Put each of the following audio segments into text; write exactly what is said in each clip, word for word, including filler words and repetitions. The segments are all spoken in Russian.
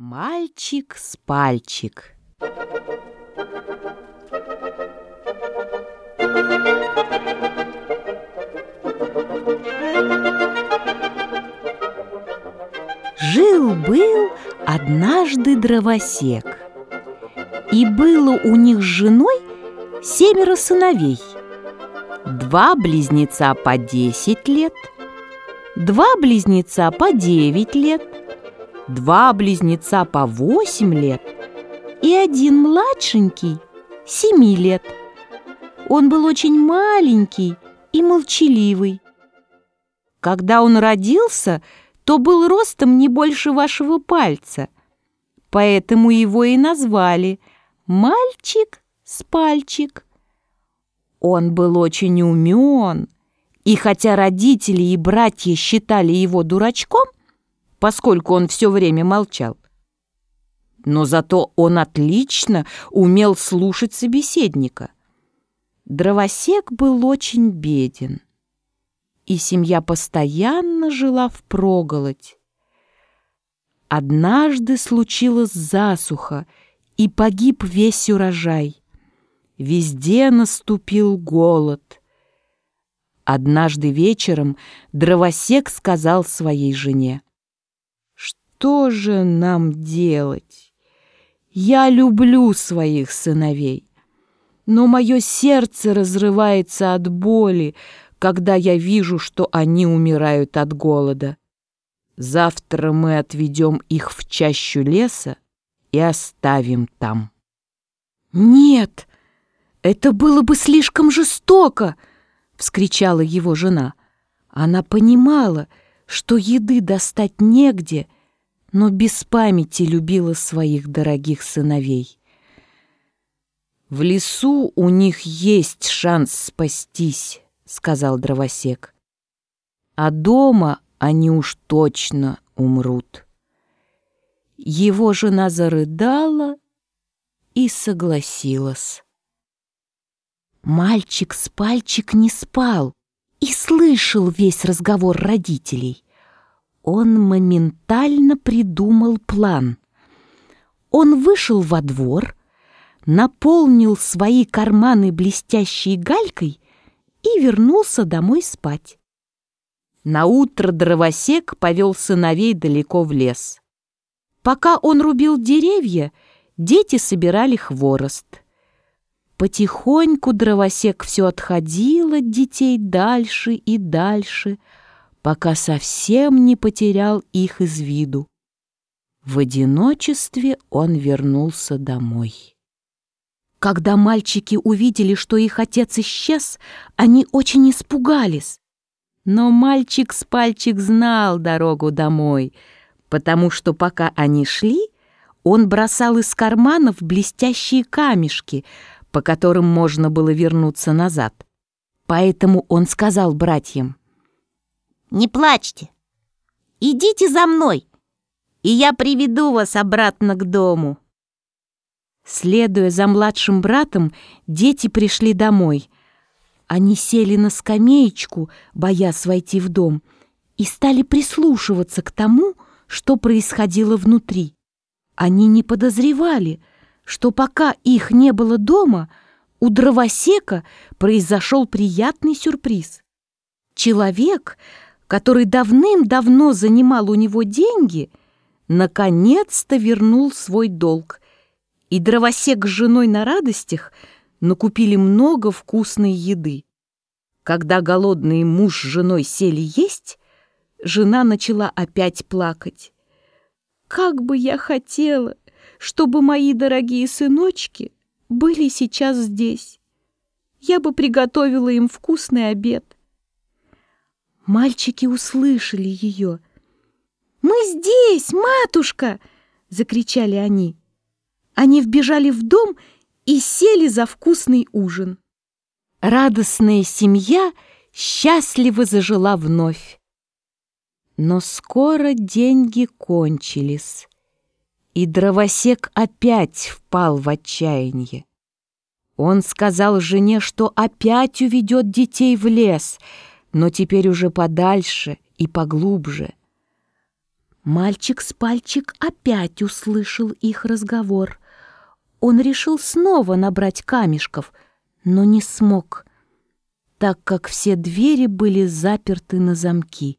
Мальчик с пальчик. Жил-был однажды дровосек, и было у них с женой семеро сыновей. Два близнеца по десять лет, два близнеца по девять лет, два близнеца по восемь лет и один младшенький семи лет. Он был очень маленький и молчаливый. Когда он родился, то был ростом не больше вашего пальца, поэтому его и назвали «мальчик с пальчик». Он был очень умен, и хотя родители и братья считали его дурачком, поскольку он все время молчал, но зато он отлично умел слушать собеседника. Дровосек был очень беден, и семья постоянно жила впроголодь. Однажды случилась засуха, и погиб весь урожай. Везде наступил голод. Однажды вечером дровосек сказал своей жене: «Что же нам делать? Я люблю своих сыновей, но мое сердце разрывается от боли, когда я вижу, что они умирают от голода. Завтра мы отведем их в чащу леса и оставим там». «Нет, это было бы слишком жестоко!» — вскричала его жена. Она понимала, что еды достать негде, но без памяти любила своих дорогих сыновей. «В лесу у них есть шанс спастись», — сказал дровосек. «А дома они уж точно умрут». Его жена зарыдала и согласилась. Мальчик с пальчик не спал и слышал весь разговор родителей. Он моментально придумал план. Он вышел во двор, наполнил свои карманы блестящей галькой и вернулся домой спать. Наутро дровосек повел сыновей далеко в лес. Пока он рубил деревья, дети собирали хворост. Потихоньку дровосек все отходил от детей дальше и дальше, пока совсем не потерял их из виду. В одиночестве он вернулся домой. Когда мальчики увидели, что их отец исчез, они очень испугались. Но мальчик с пальчик знал дорогу домой, потому что пока они шли, он бросал из карманов блестящие камешки, по которым можно было вернуться назад. Поэтому он сказал братьям: «Не плачьте, идите за мной, и я приведу вас обратно к дому». Следуя за младшим братом, дети пришли домой. Они сели на скамеечку, боясь войти в дом, и стали прислушиваться к тому, что происходило внутри. Они не подозревали, что пока их не было дома, у дровосека произошел приятный сюрприз. Человек, который давным-давно занимал у него деньги, наконец-то вернул свой долг, и дровосек с женой на радостях накупили много вкусной еды. Когда голодный муж с женой сели есть, жена начала опять плакать. «Как бы я хотела, чтобы мои дорогие сыночки были сейчас здесь. Я бы приготовила им вкусный обед». Мальчики услышали ее. «Мы здесь, матушка!» — закричали они. Они вбежали в дом и сели за вкусный ужин. Радостная семья счастливо зажила вновь. Но скоро деньги кончились, и дровосек опять впал в отчаяние. Он сказал жене, что опять уведет детей в лес, но теперь уже подальше и поглубже. Мальчик с пальчик опять услышал их разговор. Он решил снова набрать камешков, но не смог, так как все двери были заперты на замки.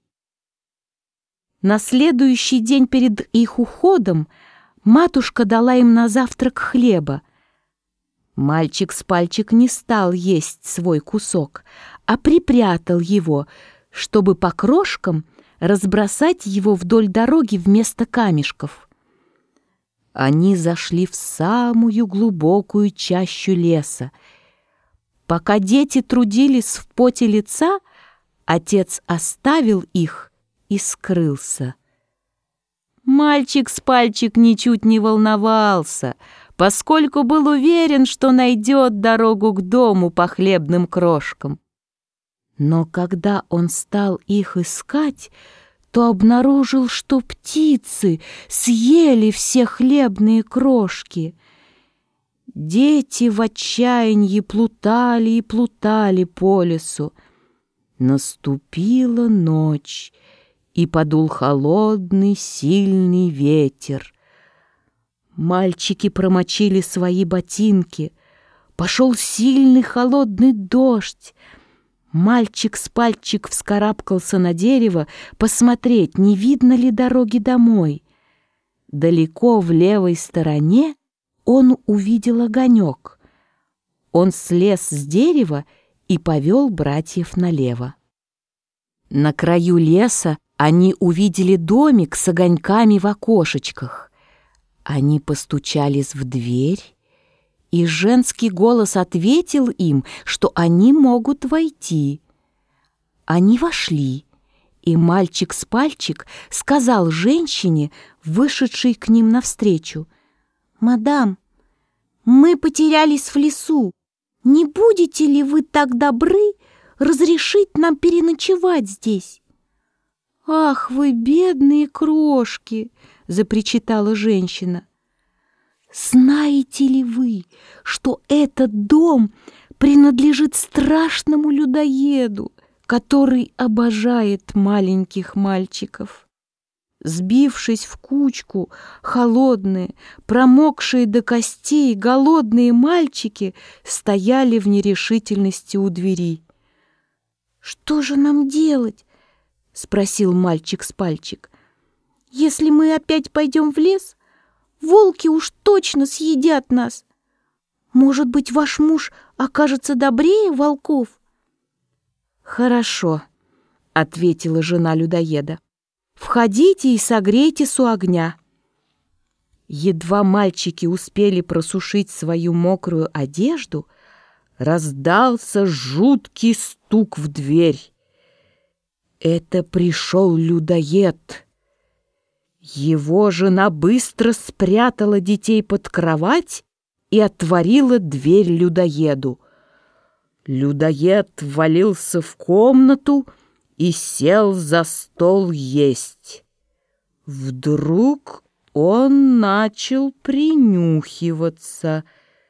На следующий день перед их уходом матушка дала им на завтрак хлеба. Мальчик с пальчик не стал есть свой кусок, а припрятал его, чтобы по крошкам разбросать его вдоль дороги вместо камешков. Они зашли в самую глубокую чащу леса. Пока дети трудились в поте лица, отец оставил их и скрылся. Мальчик с пальчик ничуть не волновался, поскольку был уверен, что найдет дорогу к дому по хлебным крошкам. Но когда он стал их искать, то обнаружил, что птицы съели все хлебные крошки. Дети в отчаянии плутали и плутали по лесу. Наступила ночь, и подул холодный, сильный ветер. Мальчики промочили свои ботинки. Пошел сильный холодный дождь. Мальчик с пальчик вскарабкался на дерево посмотреть, не видно ли дороги домой. Далеко в левой стороне он увидел огонек. Он слез с дерева и повел братьев налево. На краю леса они увидели домик с огоньками в окошечках. Они постучались в дверь, и женский голос ответил им, что они могут войти. Они вошли, и мальчик с пальчик сказал женщине, вышедшей к ним навстречу: «Мадам, мы потерялись в лесу. Не будете ли вы так добры разрешить нам переночевать здесь?» «Ах, вы бедные крошки!» — запричитала женщина. «Знаете ли вы, что этот дом принадлежит страшному людоеду, который обожает маленьких мальчиков?» Сбившись в кучку, холодные, промокшие до костей, голодные мальчики стояли в нерешительности у двери. «Что же нам делать?» — спросил мальчик с пальчик. «Если мы опять пойдем в лес, волки уж точно съедят нас. Может быть, ваш муж окажется добрее волков?» «Хорошо», — ответила жена людоеда. «Входите и согрейтесь у огня». Едва мальчики успели просушить свою мокрую одежду, раздался жуткий стук в дверь. Это пришел людоед. Его жена быстро спрятала детей под кровать и отворила дверь людоеду. Людоед ввалился в комнату и сел за стол есть. Вдруг он начал принюхиваться.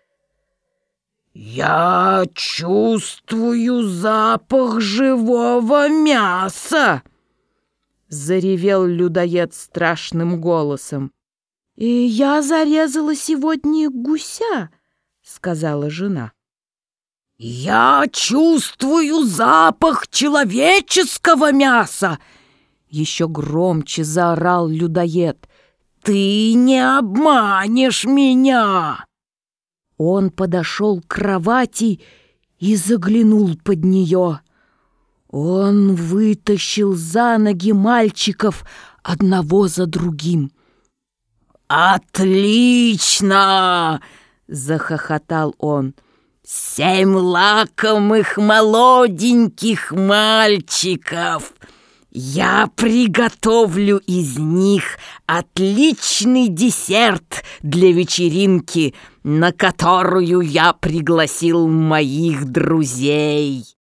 «Я чувствую запах живого мяса!» — заревел людоед страшным голосом. «И я зарезала сегодня гуся», — сказала жена. «Я чувствую запах человеческого мяса!» — еще громче заорал людоед. «Ты не обманешь меня!» Он подошел к кровати и заглянул под нее. Он вытащил за ноги мальчиков одного за другим. «Отлично!» — захохотал он. «Семь лакомых молоденьких мальчиков! Я приготовлю из них отличный десерт для вечеринки, на которую я пригласил моих друзей».